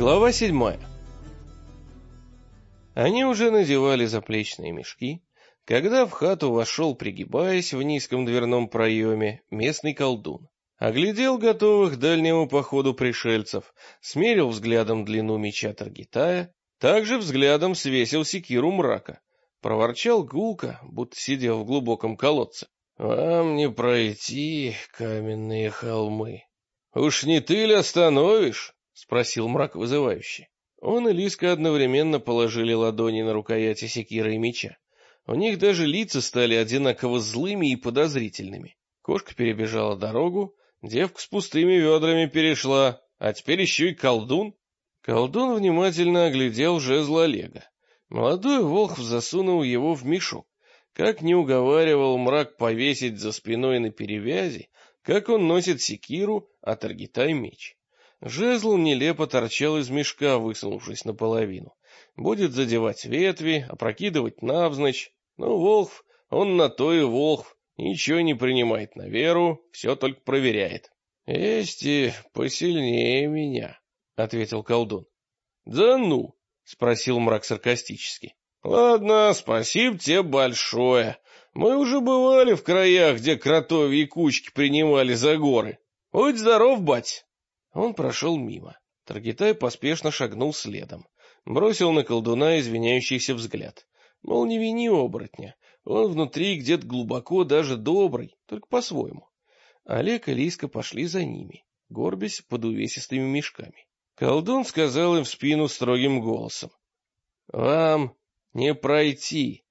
Глава 7. Они уже надевали заплечные мешки, когда в хату вошел, пригибаясь в низком дверном проеме, местный колдун. Оглядел готовых к дальнему походу пришельцев, смерил взглядом длину меча Таргитая, также взглядом свесил секиру мрака, проворчал гулко, будто сидел в глубоком колодце. «Вам не пройти, каменные холмы. Уж не ты ли остановишь?» — спросил мрак вызывающе. Он и Лиска одновременно положили ладони на рукояти секиры и меча. У них даже лица стали одинаково злыми и подозрительными. Кошка перебежала дорогу, девка с пустыми ведрами перешла, а теперь еще и колдун. Колдун внимательно оглядел жезл Олега. Молодой волхв засунул его в мешок. Как не уговаривал мрак повесить за спиной на перевязи, как он носит секиру, а Таргитай меч. Жезл нелепо торчал из мешка, высунувшись наполовину. Будет задевать ветви, опрокидывать навзничь. Но волхв, он на то и волхв, ничего не принимает на веру, все только проверяет. — Есть и посильнее меня, — ответил колдун. — Да ну? — спросил мрак саркастически. — Ладно, спасибо тебе большое. Мы уже бывали в краях, где кротовьи кучки принимали за горы. Будь здоров, бать. Он прошел мимо. Таргитай поспешно шагнул следом. Бросил на колдуна извиняющийся взгляд. Мол, не вини оборотня. Он внутри где-то глубоко даже добрый, только по-своему. Олег и Лиска пошли за ними, горбясь под увесистыми мешками. Колдун сказал им в спину строгим голосом: — Вам не пройти,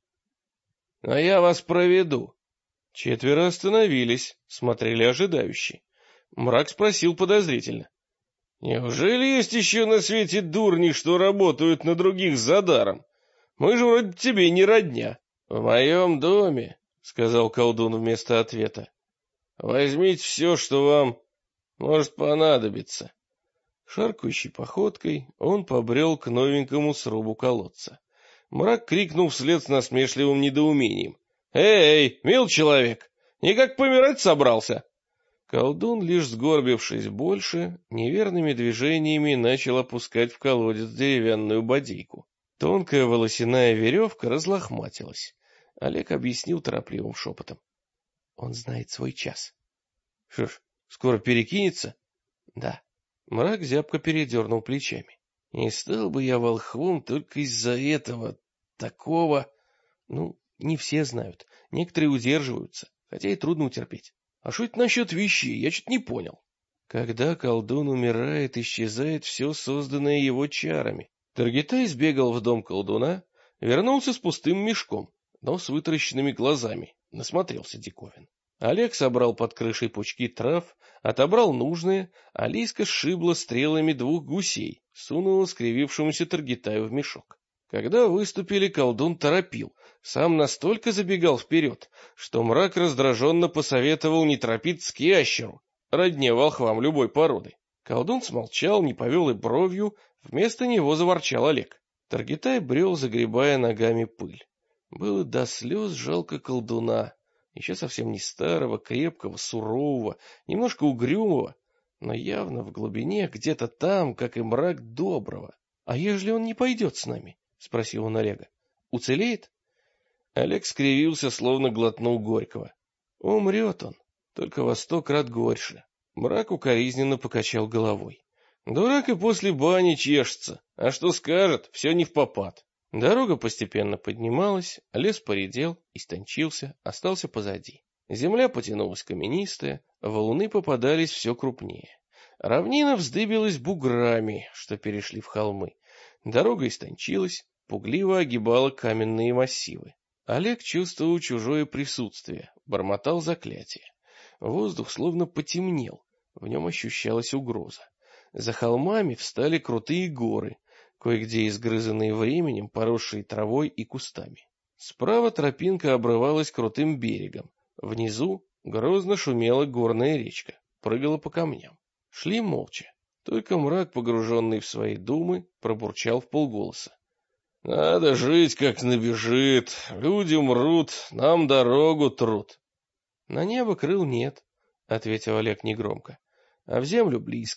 но я вас проведу. Четверо остановились, смотрели ожидающе. Мрак спросил подозрительно: — Неужели есть еще на свете дурни, что работают на других за даром? Мы же вроде тебе не родня. — В моем доме, — сказал колдун вместо ответа, — возьмите все, что вам может понадобиться. Шаркающей походкой он побрел к новенькому срубу колодца. Мрак крикнул вслед с насмешливым недоумением: — Эй, мил человек, никак помирать собрался? Колдун, лишь сгорбившись больше, неверными движениями начал опускать в колодец деревянную бодейку. Тонкая волосяная веревка разлохматилась. Олег объяснил торопливым шепотом: — Он знает свой час. — Что ж, скоро перекинется? — Да. Мрак зябко передернул плечами. — Не стал бы я волхвом только из-за этого, такого... Ну, не все знают, некоторые удерживаются, хотя и трудно утерпеть. А что это насчет вещей? Я что-то не понял. Когда колдун умирает, исчезает все, созданное его чарами. Таргитай сбегал в дом колдуна, вернулся с пустым мешком, но с вытаращенными глазами, насмотрелся диковин. Олег собрал под крышей пучки трав, отобрал нужные, а Лиска сшибла стрелами двух гусей, сунула скривившемуся Таргитаю в мешок. Когда выступили, колдун торопил, сам настолько забегал вперед, что мрак раздраженно посоветовал не торопиться к ящеру, родне волхвам любой породы. Колдун смолчал, не повел и бровью, вместо него заворчал Олег. Таргитай брел, загребая ногами пыль. Было до слез жалко колдуна, еще совсем не старого, крепкого, сурового, немножко угрюмого, но явно в глубине, где-то там, как и мрак, доброго. — А ежели он не пойдет с нами? — спросил он Олега. — Уцелеет? Олег скривился, словно глотнул горького. — Умрет он, только во 100 крат горьше. Мрак укоризненно покачал головой. Дурак и после бани чешется, а что скажет, все не впопад. Дорога постепенно поднималась, лес поредел, истончился, остался позади. Земля потянулась каменистая, валуны попадались все крупнее. Равнина вздыбилась буграми, что перешли в холмы. Дорога истончилась, пугливо огибала каменные массивы. Олег чувствовал чужое присутствие, бормотал заклятие. Воздух словно потемнел, в нем ощущалась угроза. За холмами встали крутые горы, кое-где изгрызанные временем, поросшие травой и кустами. Справа тропинка обрывалась крутым берегом, внизу грозно шумела горная речка, прыгала по камням. Шли молча, только мрак, погруженный в свои думы, пробурчал вполголоса: — Надо жить, как набежит, люди умрут, нам дорогу трут. — На небо крыл нет, — ответил Олег негромко, — а в землю близко.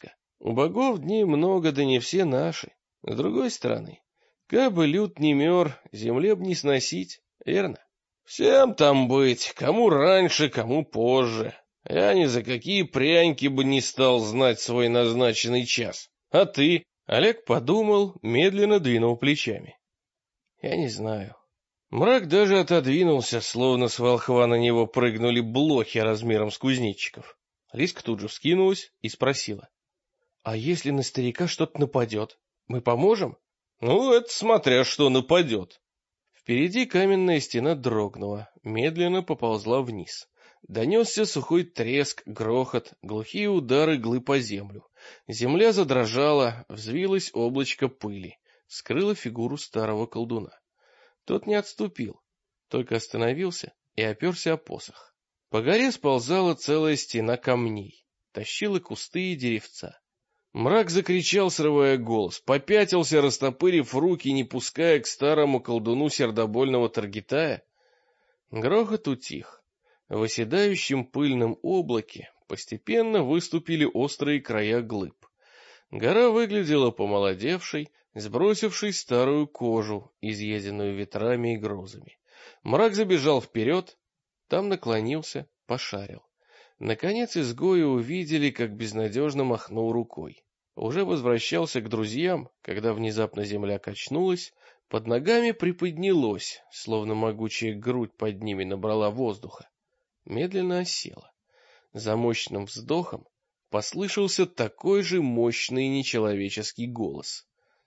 У богов дней много, да не все наши. С другой стороны, кабы люд не мер, земле б не сносить, верно? Всем там быть, кому раньше, кому позже. Я ни за какие пряньки бы не стал знать свой назначенный час. А ты? Олег подумал, медленно двинул плечами. Я не знаю. Мрак даже отодвинулся, словно с волхва на него прыгнули блохи размером с кузнечиков. Лиска тут же вскинулась и спросила. — А если на старика что-то нападет, мы поможем? — Ну, это смотря что нападет. Впереди каменная стена дрогнула, медленно поползла вниз. Донесся сухой треск, грохот, глухие удары глыб о землю. Земля задрожала, взвилось облачко пыли, скрыло фигуру старого колдуна. Тот не отступил, только остановился и оперся о посох. По горе сползала целая стена камней, тащила кусты и деревца. Мрак закричал, срывая голос, попятился, растопырив руки, не пуская к старому колдуну сердобольного Таргитая. Грохот утих. В оседающем пыльном облаке постепенно выступили острые края глыб. Гора выглядела помолодевшей, сбросившей старую кожу, изъеденную ветрами и грозами. Мрак забежал вперед, там наклонился, пошарил. Наконец изгои увидели, как безнадежно махнул рукой. Уже возвращался к друзьям, когда внезапно земля качнулась, под ногами приподнялось, словно могучая грудь под ними набрала воздуха. Медленно осела. За мощным вздохом послышался такой же мощный нечеловеческий голос.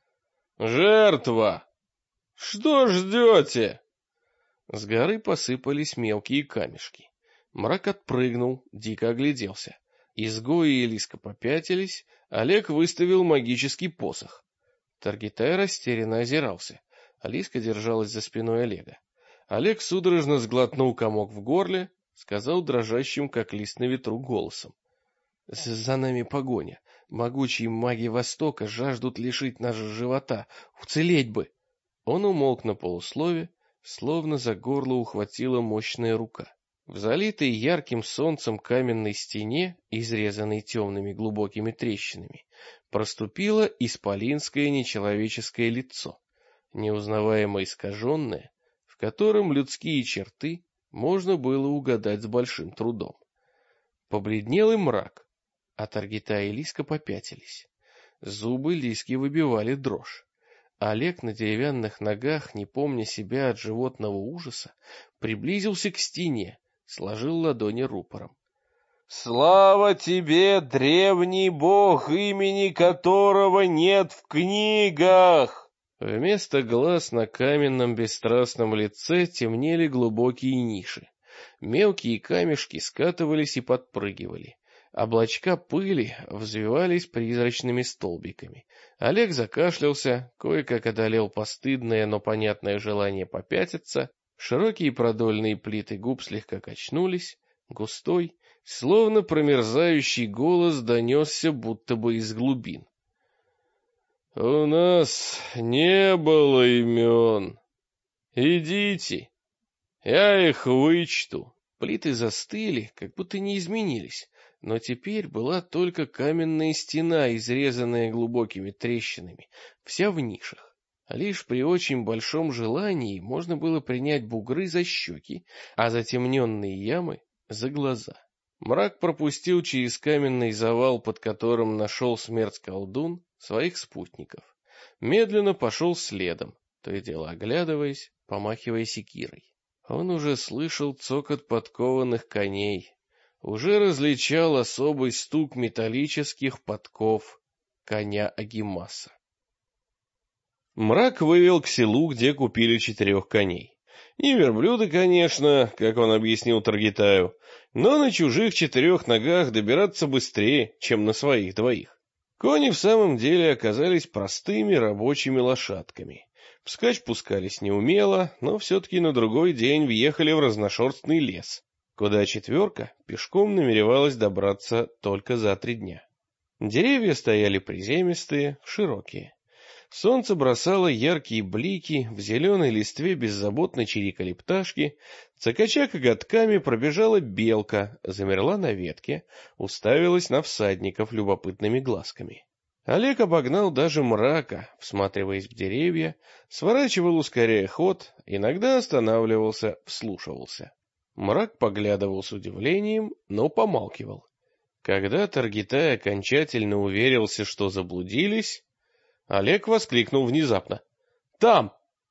«Жертва! Что ждете?» С горы посыпались мелкие камешки. Мрак отпрыгнул, дико огляделся. Изгои и Лиска попятились, Олег выставил магический посох. Таргитай растерянно озирался. Лиска держалась за спиной Олега. Олег судорожно сглотнул комок в горле, сказал дрожащим, как лист на ветру, голосом. «За нами погоня. Могучие маги Востока жаждут лишить нас живота. Уцелеть бы!» Он умолк на полуслове, словно за горло ухватила мощная рука. В залитой ярким солнцем каменной стене, изрезанной темными глубокими трещинами, проступило исполинское нечеловеческое лицо, неузнаваемо искаженное, в котором людские черты можно было угадать с большим трудом. Побледнел и мрак, а Таргитай и Лиска попятились. Зубы Лиски выбивали дрожь. Олег на деревянных ногах, не помня себя от животного ужаса, приблизился к стене, сложил ладони рупором. «Слава тебе, древний бог, имени которого нет в книгах!» Вместо глаз на каменном бесстрастном лице темнели глубокие ниши. Мелкие камешки скатывались и подпрыгивали. Облачка пыли взвивались призрачными столбиками. Олег закашлялся, кое-как одолел постыдное, но понятное желание попятиться. Широкие продольные плиты губ слегка качнулись. Густой, словно промерзающий голос донесся будто бы из глубин. «У нас не было имен. Идите, я их вычту». Плиты застыли, как будто не изменились, но теперь была только каменная стена, изрезанная глубокими трещинами, вся в нишах. Лишь при очень большом желании можно было принять бугры за щеки, а затемненные ямы — за глаза. Мрак пропустил через каменный завал, под которым нашел смерть колдун, своих спутников. Медленно пошел следом, то и дело оглядываясь, помахивая секирой. Он уже слышал цокот подкованных коней, уже различал особый стук металлических подков коня Агимаса. Мрак вывел к селу, где купили 4 коней. Не верблюды, конечно, как он объяснил Таргитаю, но на чужих 4 ногах добираться быстрее, чем на своих 2. Кони в самом деле оказались простыми рабочими лошадками. Вскачь пускались неумело, но все-таки на другой день въехали в разношерстный лес, куда 4 пешком намеревалась добраться только за 3 дня. Деревья стояли приземистые, широкие. Солнце бросало яркие блики, в зеленой листве беззаботно чирикали пташки, цокоча коготками пробежала белка, замерла на ветке, уставилась на всадников любопытными глазками. Олег обогнал даже Мрака, всматриваясь в деревья, сворачивал, ускоряя ход, иногда останавливался, вслушивался. Мрак поглядывал с удивлением, но помалкивал. Когда Таргитай окончательно уверился, что заблудились, Олег воскликнул внезапно: «Там!»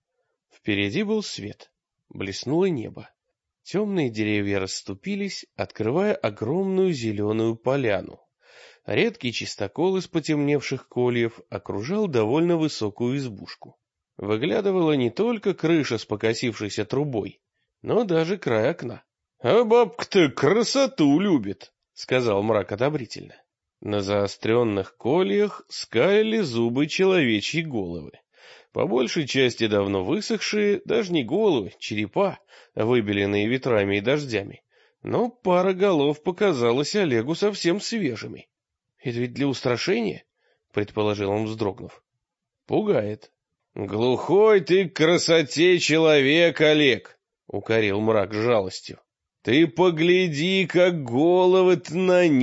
Впереди был свет, блеснуло небо. Темные деревья расступились, открывая огромную зеленую поляну. Редкий чистокол из потемневших кольев окружал довольно высокую избушку. Выглядывала не только крыша с покосившейся трубой, но даже край окна. — А бабка-то красоту любит, — сказал Мрак одобрительно. На заостренных кольях скалили зубы человечьи головы. По большей части давно высохшие, даже не головы, черепа, выбеленные ветрами и дождями. Но пара голов показалась Олегу совсем свежими. «Это ведь для устрашения?» — предположил он, вздрогнув. «Пугает». «Глухой ты к красоте человек, Олег!» — укорил Мрак с жалостью. «Ты погляди, как головы-то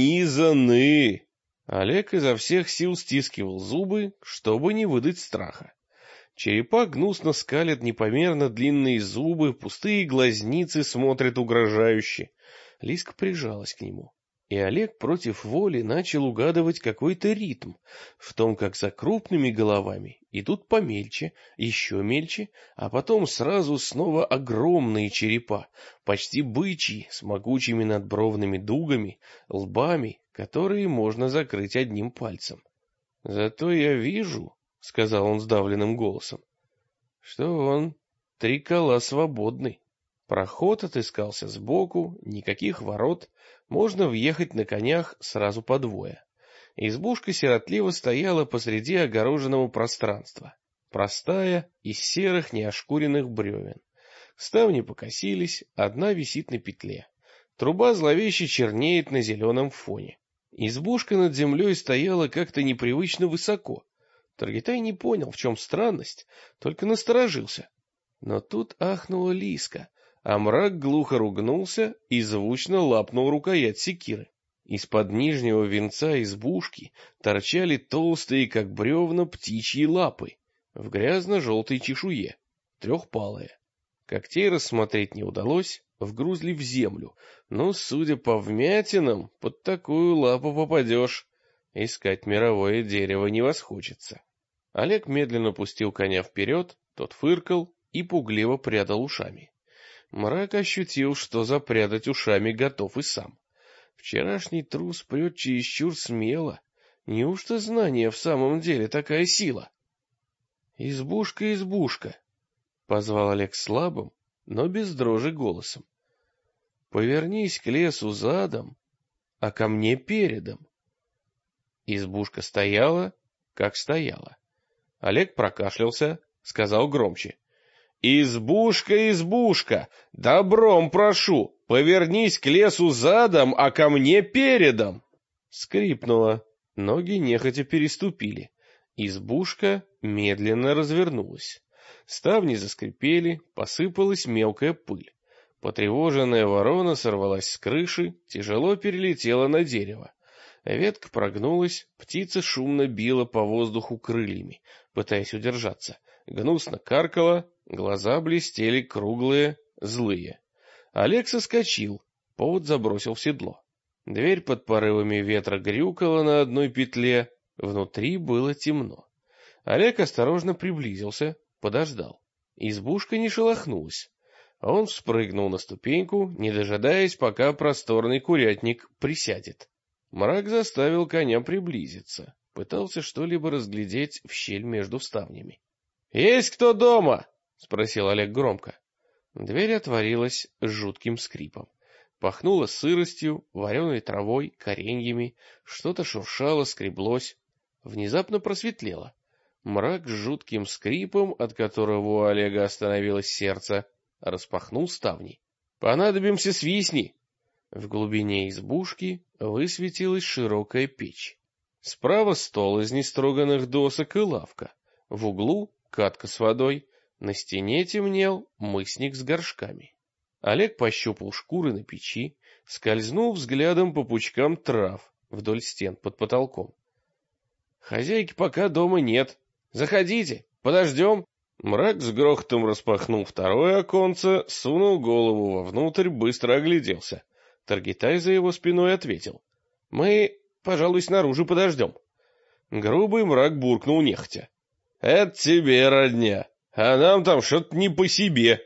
нанизаны!» Олег изо всех сил стискивал зубы, чтобы не выдать страха. Черепа гнусно скалят непомерно длинные зубы, пустые глазницы смотрят угрожающе. Лиска прижалась к нему. И Олег против воли начал угадывать какой-то ритм в том, как за крупными головами идут помельче, еще мельче, а потом сразу снова огромные черепа, почти бычьи, с могучими надбровными дугами, лбами, которые можно закрыть одним пальцем. «Зато я вижу, — сказал он сдавленным голосом, — что он 3 кола свободный. Проход отыскался сбоку, никаких ворот, можно въехать на конях сразу по двое. Избушка сиротливо стояла посреди огороженного пространства, простая, из серых неошкуренных бревен. Ставни покосились, одна висит на петле. Труба зловеще чернеет на зеленом фоне. Избушка над землей стояла как-то непривычно высоко. Таргитай не понял, в чем странность, только насторожился. Но тут ахнула Лиска, а Мрак глухо ругнулся и звучно лапнул рукоять секиры. Из-под нижнего венца избушки торчали толстые, как бревна, птичьи лапы в грязно-желтой чешуе, трехпалые. Когтей рассмотреть не удалось, вгрузли в землю, но, судя по вмятинам, под такую лапу попадешь. Искать мировое дерево не восхочется. Олег медленно пустил коня вперед, тот фыркал и пугливо прядал ушами. Мрак ощутил, что запрядать ушами готов и сам. Вчерашний трус прет чересчур смело. Неужто знание в самом деле такая сила? «Избушка, избушка!» — позвал Олег слабым, но без дрожи голосом. «Повернись к лесу задом, а ко мне передом». Избушка стояла, как стояла. Олег прокашлялся, сказал громче: «Избушка, избушка, добром прошу, повернись к лесу задом, а ко мне передом!» Скрипнуло, ноги нехотя переступили. Избушка медленно развернулась. Ставни заскрипели, посыпалась мелкая пыль. Потревоженная ворона сорвалась с крыши, тяжело перелетела на дерево. Ветка прогнулась, птица шумно била по воздуху крыльями, пытаясь удержаться. Гнусно каркала, глаза блестели круглые, злые. Олег соскочил, повод забросил в седло. Дверь под порывами ветра грюкала на одной петле, внутри было темно. Олег осторожно приблизился, подождал. Избушка не шелохнулась. Он вспрыгнул на ступеньку, не дожидаясь, пока просторный курятник присядет. Мрак заставил коня приблизиться, пытался что-либо разглядеть в щель между ставнями. «Есть кто дома?» — спросил Олег громко. Дверь отворилась с жутким скрипом. Пахнуло сыростью, вареной травой, кореньями, что-то шуршало, скреблось. Внезапно просветлело. Мрак с жутким скрипом, от которого у Олега остановилось сердце, распахнул ставни. «Понадобимся, свистни!» В глубине избушки высветилась широкая печь. Справа стол из нестроганных досок и лавка. В углу катка с водой. На стене темнел мысник с горшками. Олег пощупал шкуры на печи, скользнул взглядом по пучкам трав вдоль стен под потолком. Хозяйки пока дома нет. Заходите, подождем. Мрак с грохотом распахнул второе оконце, сунул голову вовнутрь, быстро огляделся. Таргитай за его спиной ответил: мы, пожалуй, снаружи подождем. Грубый Мрак буркнул нехотя: это тебе, родня, а нам там что-то не по себе.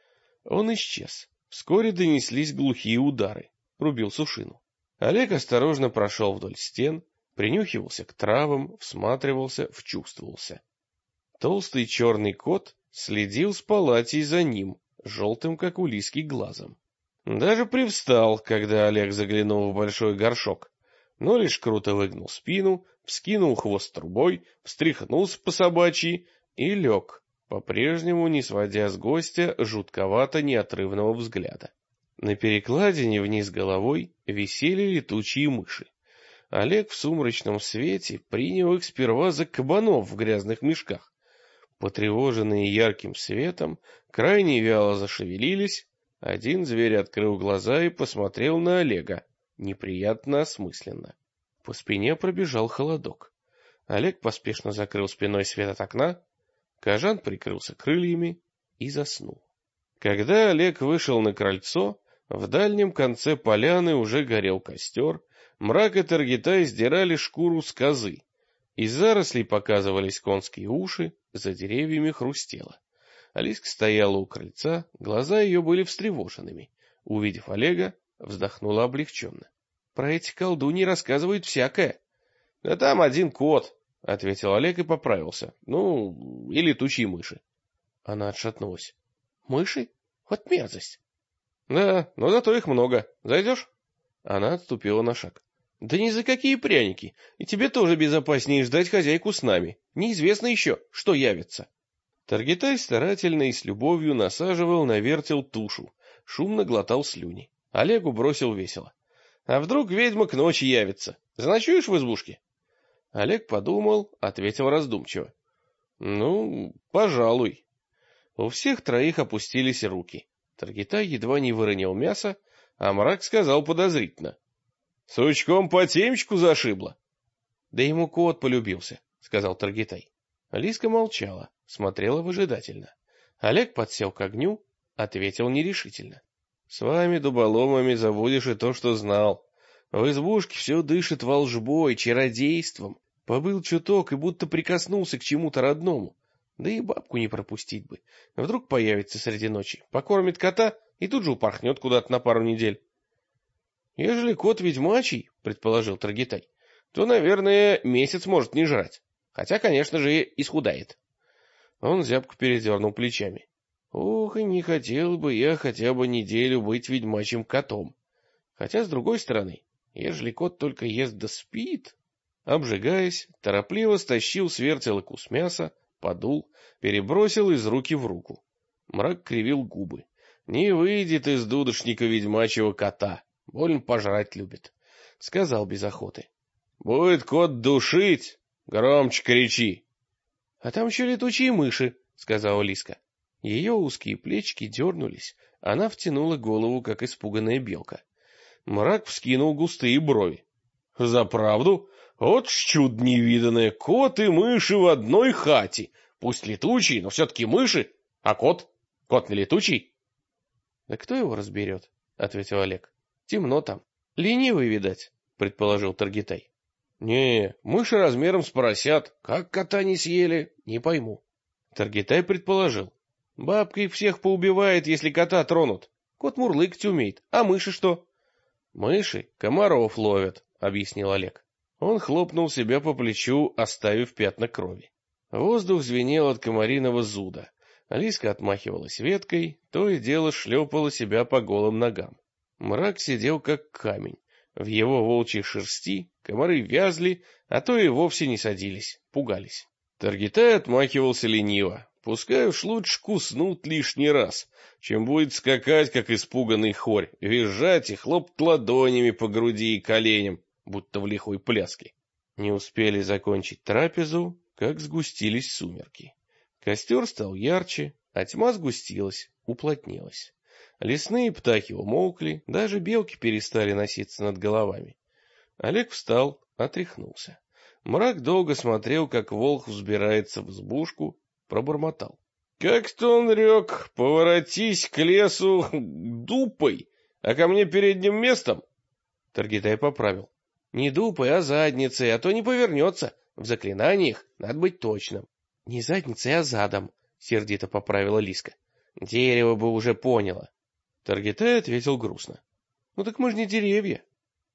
Он исчез. Вскоре донеслись глухие удары. Рубил сушину. Олег осторожно прошел вдоль стен, принюхивался к травам, всматривался, вчувствовался. Толстый черный кот следил с палатей за ним, желтым, как у лиски, глазом. Даже привстал, когда Олег заглянул в большой горшок, но лишь круто выгнул спину, вскинул хвост трубой, встряхнулся по собачьи и лег, по-прежнему не сводя с гостя жутковато неотрывного взгляда. На перекладине вниз головой висели летучие мыши. Олег в сумрачном свете принял их сперва за кабанов в грязных мешках. Потревоженные ярким светом, крайне вяло зашевелились. Один зверь открыл глаза и посмотрел на Олега, неприятно осмысленно. По спине пробежал холодок. Олег поспешно закрыл спиной свет от окна, кажан прикрылся крыльями и заснул. Когда Олег вышел на крыльцо, в дальнем конце поляны уже горел костер, Мрак и Таргитай сдирали шкуру с козы. Из зарослей показывались конские уши, за деревьями хрустело. Алиска стояла у крыльца, глаза ее были встревоженными. Увидев Олега, вздохнула облегченно. — Про эти колдуньи рассказывают всякое. — Да там один кот, — ответил Олег и поправился. — Ну, и летучие мыши. Она отшатнулась. — Мыши? Вот мерзость. — Да, но зато их много. Зайдешь? Она отступила на шаг. — Да ни за какие пряники. И тебе тоже безопаснее ждать хозяйку с нами. Неизвестно еще, что явится. Таргитай старательно и с любовью насаживал на вертел тушу, шумно глотал слюни. Олегу бросил весело: — А вдруг ведьма к ночи явится? Заночуешь в избушке? Олег подумал, ответил раздумчиво: — Ну, пожалуй. У всех троих опустились руки. Таргитай едва не выронил мясо, а Мрак сказал подозрительно: — Сучком по темечку зашибло. — Да ему кот полюбился, — сказал Таргитай. Лиска молчала, смотрела выжидательно. Олег подсел к огню, ответил нерешительно: — С вами, дуболомами, забудешь и то, что знал. В избушке все дышит волжбой, чародейством. Побыл чуток и будто прикоснулся к чему-то родному. Да и бабку не пропустить бы. Вдруг появится среди ночи, покормит кота и тут же упорхнет куда-то на пару недель. — Ежели кот ведьмачий, — предположил Таргитай, — то, наверное, месяц может не жрать. Хотя, конечно же, исхудает. Он зябко передернул плечами. — Ох, и не хотел бы я хотя бы неделю быть ведьмачьим котом. Хотя, с другой стороны, ежели кот только ест да спит... Обжигаясь, торопливо стащил с вертела кус мяса, подул, перебросил из руки в руку. Мрак кривил губы. Не выйдет из дудошника ведьмачьего кота, больно пожрать любит, — сказал без охоты. — Будет кот душить, громче кричи. — А там еще летучие мыши, — сказала Лиска. Ее узкие плечики дернулись, она втянула голову, как испуганная белка. Мрак вскинул густые брови. — За правду? Вот ж чудо невиданное, кот и мыши в одной хате. Пусть летучие, но все-таки мыши. А кот? Кот не летучий? — Да кто его разберет, — ответил Олег. — Темно там. Ленивый, видать, — предположил Таргитай. — Не, мыши размером с поросят. Как кота не съели, не пойму. Таргитай предположил: — Бабка их всех поубивает, если кота тронут. Кот мурлыкать умеет, а мыши что? — Мыши комаров ловят, — объяснил Олег. Он хлопнул себя по плечу, оставив пятна крови. Воздух звенел от комариного зуда. Алиска отмахивалась веткой, то и дело шлепала себя по голым ногам. Мрак сидел как камень. В его волчьей шерсти комары вязли, а то и вовсе не садились, пугались. Таргитай отмахивался лениво. Пускай уж лучше куснут лишний раз, чем будет скакать, как испуганный хорь, визжать и хлопать ладонями по груди и коленям, будто в лихой пляске. Не успели закончить трапезу, как сгустились сумерки. Костер стал ярче, а тьма сгустилась, уплотнилась. Лесные птахи умолкли, даже белки перестали носиться над головами. Олег встал, отряхнулся. Мрак долго смотрел, как волк взбирается в избушку, пробормотал: «Как-то он рек, поворотись к лесу дупой, а ко мне передним местом». Таргитай поправил: «Не дупой, а задницей, а то не повернется. В заклинаниях надо быть точным». «Не задницей, а задом», — сердито поправила Лиска. «Дерево бы уже поняло». Таргитай ответил грустно: «Ну так мы же не деревья».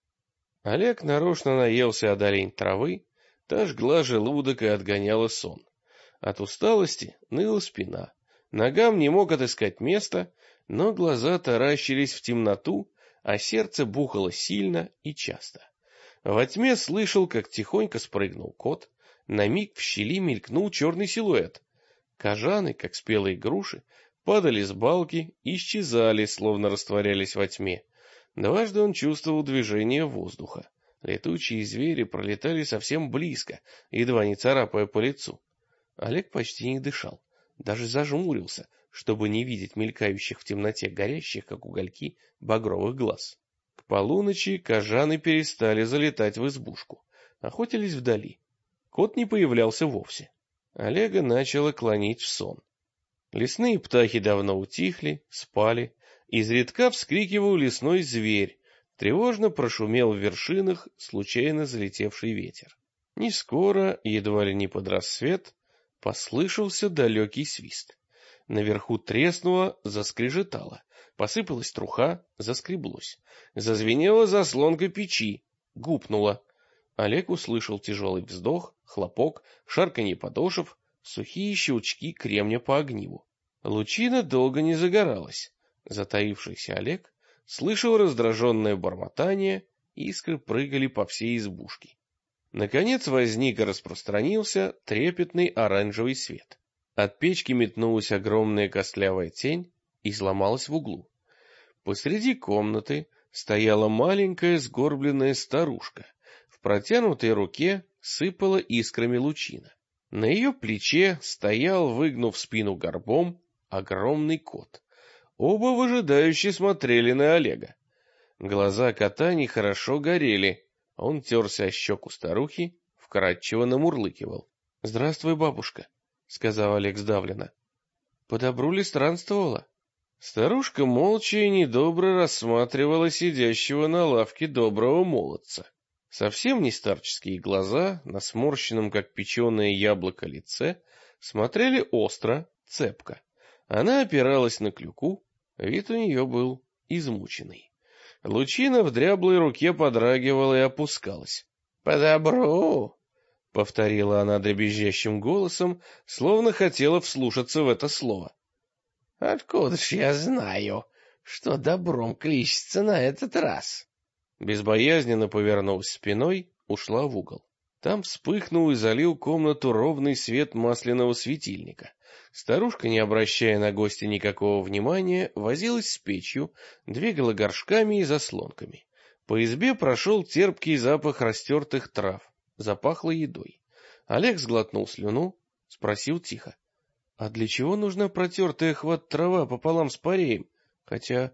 Олег нарочно наелся от олень травы, та жгла желудок и отгоняла сон. От усталости ныла спина, ногам не мог отыскать места, но глаза таращились в темноту, а сердце бухало сильно и часто. Во тьме слышал, как тихонько спрыгнул кот, на миг в щели мелькнул черный силуэт. Кожаны, как спелые груши, падали с балки и исчезали, словно растворялись во тьме. Дважды он чувствовал движение воздуха. Летучие звери пролетали совсем близко, едва не царапая по лицу. Олег почти не дышал, даже зажмурился, чтобы не видеть мелькающих в темноте горящих, как угольки, багровых глаз. К полуночи кожаны перестали залетать в избушку, охотились вдали. Кот не появлялся вовсе. Олега начало клонить в сон. Лесные птахи давно утихли, спали. Изредка вскрикивал лесной зверь, тревожно прошумел в вершинах случайно залетевший ветер. Не скоро, едва ли не под рассвет, послышался далекий свист. Наверху треснуло, заскрежетало, посыпалась труха, заскреблось. Зазвенела заслонка печи, гупнула. Олег услышал тяжелый вздох, хлопок, шарканье подошв, сухие щелчки кремня по огниву. Лучина долго не загоралась. Затаившийся Олег слышал раздраженное бормотание, искры прыгали по всей избушке. Наконец возник и распространился трепетный оранжевый свет. От печки метнулась огромная костлявая тень и сломалась в углу. Посреди комнаты стояла маленькая сгорбленная старушка. В протянутой руке сыпала искрами лучина. На ее плече стоял, выгнув спину горбом, огромный кот. Оба выжидающе смотрели на Олега. Глаза кота нехорошо горели. Он терся о щеку старухи, вкрадчиво намурлыкивал. — Здравствуй, бабушка, — сказал Олег сдавленно. — По добру ли странствовала? Старушка молча и недобро рассматривала сидящего на лавке доброго молодца. Совсем не старческие глаза, на сморщенном, как печеное яблоко, лице, смотрели остро, цепко. Она опиралась на клюку, вид у нее был измученный. Лучина в дряблой руке подрагивала и опускалась. — По добру, — повторила она дребезжащим голосом, словно хотела вслушаться в это слово. — Откуда ж я знаю, что добром кличется на этот раз? Безбоязненно повернулась спиной, ушла в угол. Там вспыхнул и залил комнату ровный свет масляного светильника. Старушка, не обращая на гостя никакого внимания, возилась с печью, двигала горшками и заслонками. По избе прошел терпкий запах растертых трав, запахло едой. Олег сглотнул слюну, спросил тихо: — А для чего нужна протертая хват трава пополам с пареем? Хотя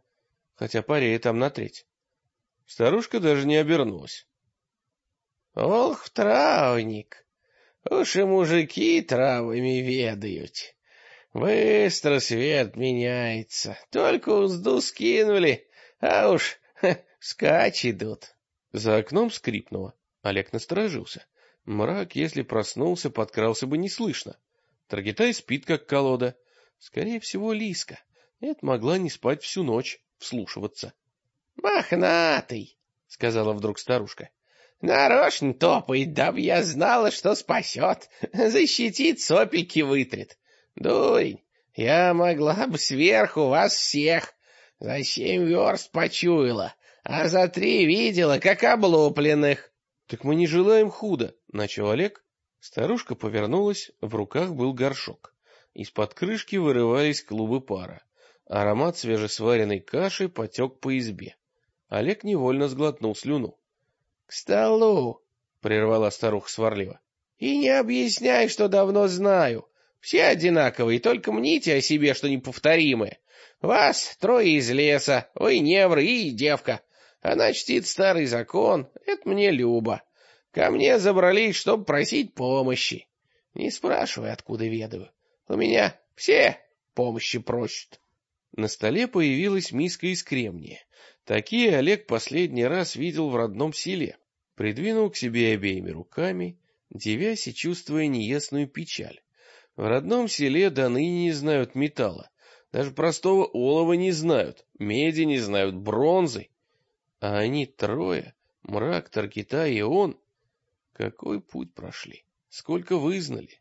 парея там на треть. Старушка даже не обернулась. — Волх-травник, уж и мужики травами ведают. Быстро свет меняется, только узду скинули, а уж скач идут. За окном скрипнуло. Олег насторожился. Мрак, если проснулся, подкрался бы неслышно. Таргитай спит, как колода. Скорее всего, Лиска. Это могла не спать всю ночь, вслушиваться. — Мохнатый, — сказала вдруг старушка. — Нарочно топает, дабы я знала, что спасет, защитит, сопельки вытрет. Дурень, я могла бы сверху вас всех. За 7 верст почуяла, а за 3 видела, как облупленных. — Так мы не желаем худо, — начал Олег. Старушка повернулась, в руках был горшок. Из-под крышки вырывались клубы пара. Аромат свежесваренной каши потек по избе. Олег невольно сглотнул слюну. — К столу, — прервала старуха сварливо. — И не объясняй, что давно знаю. Все одинаковые, только мните о себе, что неповторимое. Вас 3 из леса, вы невры и девка. Она чтит старый закон, это мне любо. Ко мне забрались, чтоб просить помощи. Не спрашивай, откуда ведаю. У меня все помощи просят. На столе появилась миска из кремния. Такие Олег последний раз видел в родном селе. Придвинул к себе обеими руками, девясь и чувствуя неясную печаль. В родном селе до ныне не знают металла, даже простого олова не знают, меди не знают, бронзы. А они трое, Мрак, Таркитай и он, какой путь прошли, сколько вызнали.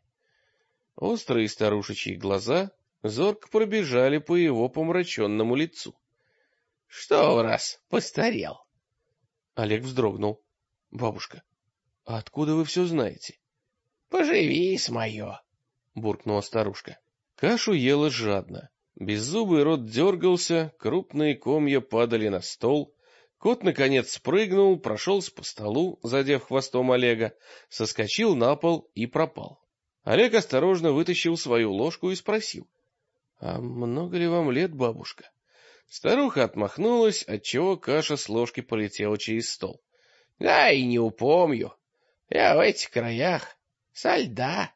Острые старушечьи глаза зорко пробежали по его помраченному лицу. — Что в раз постарел? Олег вздрогнул. — Бабушка, а откуда вы все знаете? — Поживись, мое, — буркнула старушка. Кашу ела жадно. Беззубый рот дергался, крупные комья падали на стол. Кот, наконец, спрыгнул, прошелся по столу, задев хвостом Олега, соскочил на пол и пропал. Олег осторожно вытащил свою ложку и спросил: — А много ли вам лет, бабушка? Старуха отмахнулась, отчего каша с ложки полетела через стол. — Да и не упомню. Я в этих краях со льда.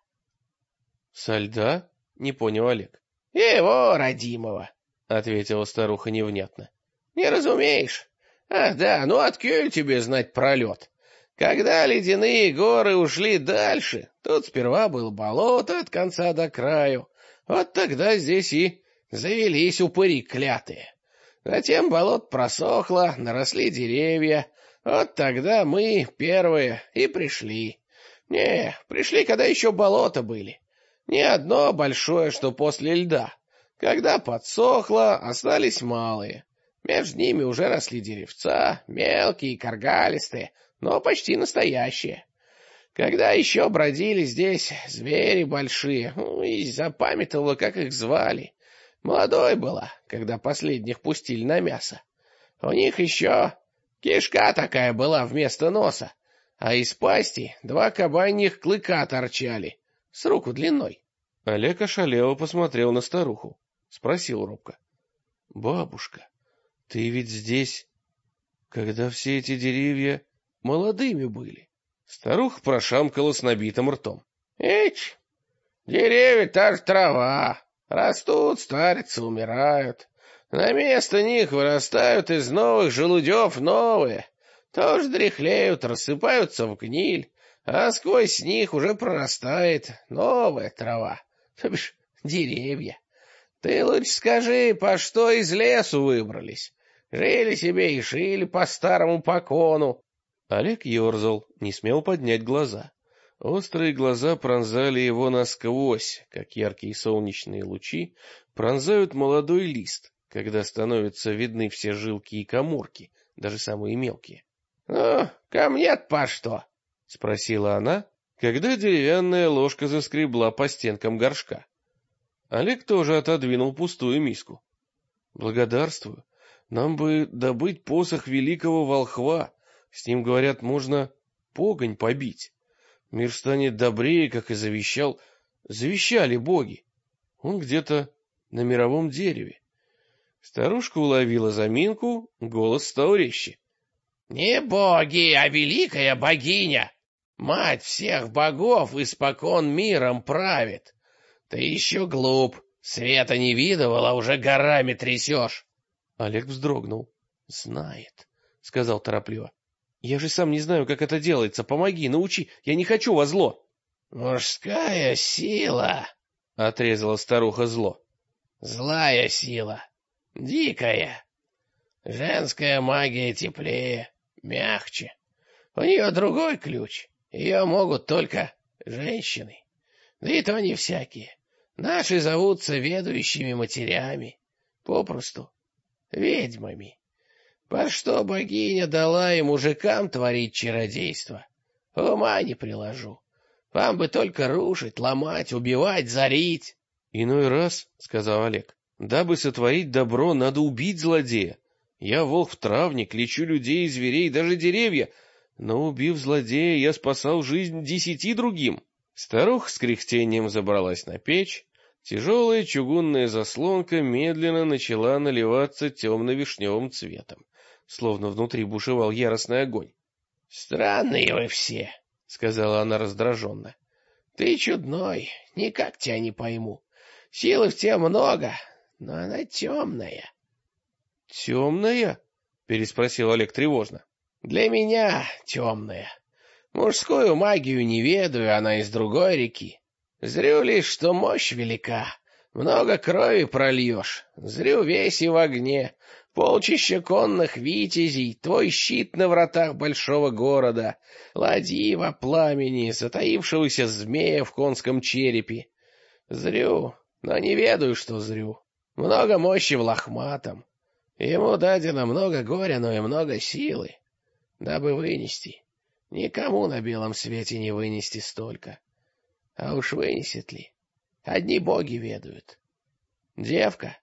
— Со льда? — не понял Олег. — Его родимого, — ответила старуха невнятно. — Не разумеешь? Ах да, ну откуда тебе знать про лед? Когда ледяные горы ушли дальше, тут сперва было болото от конца до краю. Вот тогда здесь и завелись упыри клятые. Затем болото просохло, наросли деревья. Вот тогда мы первые и пришли. Не, пришли, когда еще болота были. Не одно большое, что после льда. Когда подсохло, остались малые. Между ними уже росли деревца, мелкие, каргалистые, но почти настоящие. Когда еще бродили здесь звери большие, и запамятовала, как их звали. Молодой была, когда последних пустили на мясо. У них еще кишка такая была вместо носа, а из пасти 2 кабаньих клыка торчали, с руку длиной. Олег ошалело посмотрел на старуху, спросил робко: — Бабушка, ты ведь здесь, когда все эти деревья молодыми были? Старуха прошамкала с набитым ртом. — Эч, деревья та же трава, растут, старятся, умирают. На место них вырастают из новых желудев новые. Тоже дряхлеют, рассыпаются в гниль, а сквозь них уже прорастает новая трава, то бишь деревья. Ты лучше скажи, по что из лесу выбрались? Жили себе и шили по старому покону. Олег ерзал, не смел поднять глаза. Острые глаза пронзали его насквозь, как яркие солнечные лучи пронзают молодой лист, когда становятся видны все жилки и каморки, даже самые мелкие. — Ну, ко мне-то по что? — спросила она, когда деревянная ложка заскребла по стенкам горшка. Олег тоже отодвинул пустую миску. — Благодарствую. Нам бы добыть посох великого волхва. С ним, говорят, можно погонь побить. Мир станет добрее, как и завещали боги. Он где-то на мировом дереве. Старушка уловила заминку, голос стал резче. — Не боги, а великая богиня! Мать всех богов испокон миром правит. Ты еще глуп, света не видывал, а уже горами трясешь. Олег вздрогнул. — Знает, — сказал торопливо. — Я же сам не знаю, как это делается. Помоги, научи, я не хочу во зло. — Мужская сила, — отрезала старуха зло. — злая сила, дикая. Женская магия теплее, мягче. У нее другой ключ, ее могут только женщины. Да и то не всякие. Наши зовутся ведущими матерями, попросту ведьмами. По что богиня дала и мужикам творить чародейство? Ума не приложу. Вам бы только рушить, ломать, убивать, зарить. — Иной раз, — сказал Олег, — дабы сотворить добро, надо убить злодея. Я волк-травник, лечу людей и зверей, даже деревья, но, убив злодея, я спасал жизнь 10 другим. Старуха с кряхтением забралась на печь. Тяжелая чугунная заслонка медленно начала наливаться темно-вишневым цветом, словно внутри бушевал яростный огонь. — Странные вы все, сказала она раздраженно. Ты чудной, никак тебя не пойму. Силы в тебе много, но она темная. Темная? Переспросил Олег тревожно. Для меня темная. Мужскую магию не ведаю, она из другой реки. Зрю лишь, что мощь велика. Много крови прольешь. Зрю весь и в огне. Полчища конных витязей, твой щит на вратах большого города, ладьи во пламени, затаившегося змея в конском черепе. Зрю, но не ведаю, что зрю. Много мощи в лохматом. Ему дадено много горя, но и много силы, дабы вынести. Никому на белом свете не вынести столько. А уж вынесет ли? Одни боги ведают. Девка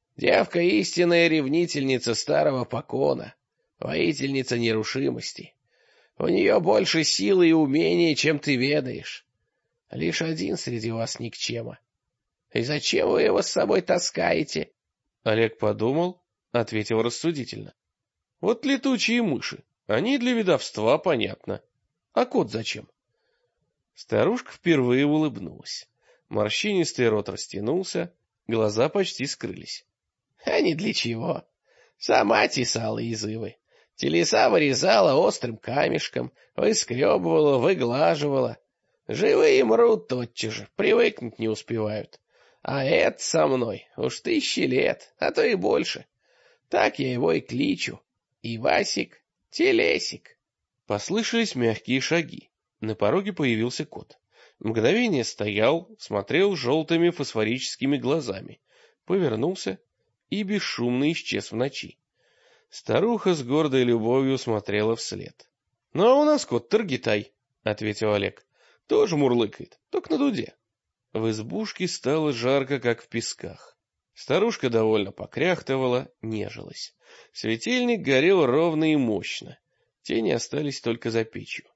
истинная ревнительница старого покона, воительница нерушимости. У нее больше силы и умения, чем ты ведаешь. Лишь один среди вас никчема. И зачем вы его с собой таскаете? Олег подумал, ответил рассудительно. Вот летучие мыши, они для ведовства, понятно. А кот зачем? Старушка впервые улыбнулась. Морщинистый рот растянулся, глаза почти скрылись. А не для чего. Сама тесала изывы. Телеса вырезала острым камешком, выскребывала, выглаживала. Живые мрут тотчас же, привыкнуть не успевают. А это со мной уж 1000 лет, а то и больше. Так я его и кличу. Ивасик, Телесик. Послышались мягкие шаги. На пороге появился кот. Мгновение стоял, смотрел желтыми фосфорическими глазами, повернулся и бесшумно исчез в ночи. Старуха с гордой любовью смотрела вслед. — Ну, а у нас кот Таргитай, — ответил Олег. — Тоже мурлыкает, только на дуде. В избушке стало жарко, как в песках. Старушка довольно покряхтывала, нежилась. Светильник горел ровно и мощно. Тени остались только за печью.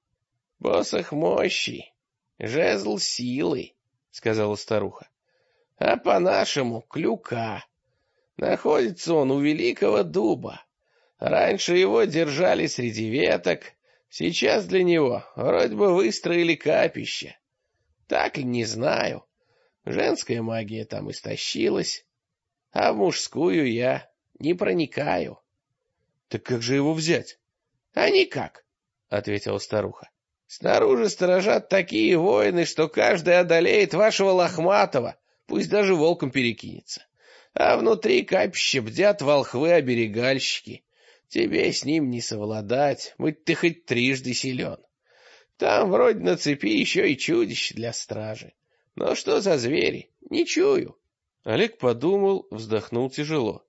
— Посох мощи, жезл силы, — сказала старуха. — А по-нашему клюка. Находится он у великого дуба. Раньше его держали среди веток, сейчас для него вроде бы выстроили капище. Так ли, не знаю. Женская магия там истощилась, а в мужскую я не проникаю. — Так как же его взять? — А никак, — ответила старуха. — Снаружи сторожат такие воины, что каждый одолеет вашего лохматого, пусть даже волком перекинется. А внутри капища бдят волхвы-оберегальщики. Тебе с ним не совладать, будь ты хоть трижды силен. Там вроде на цепи еще и чудище для стражи. Но что за звери? Не чую. Олег подумал, вздохнул тяжело.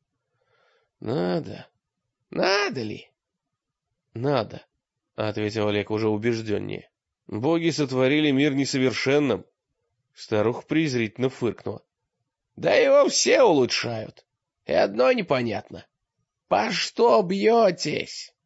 — Надо. — Надо ли? — Надо, — ответил Олег уже убежденнее. — Боги сотворили мир несовершенным. Старуха презрительно фыркнула. — Да его все улучшают. И одно непонятно. По что бьетесь?